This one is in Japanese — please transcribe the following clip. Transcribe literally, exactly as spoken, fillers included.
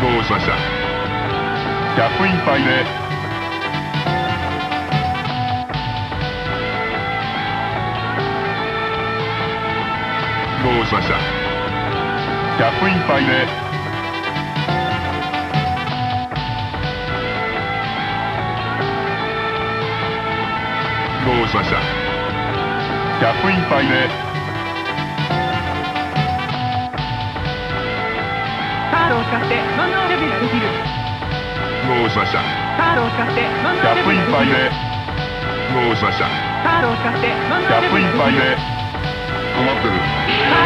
合しました。キャップいっぱいで。合しました。キャップいっぱいで。合しました。キャップいっぱいで。 カードを使って万能レベルができる。 合しました。 カードを使って万キャップ能レベルいっぱいで。 ができる。 合しました。 カードを使って万キャップい能レベルっぱいで。 ができる。 困ってる。 カー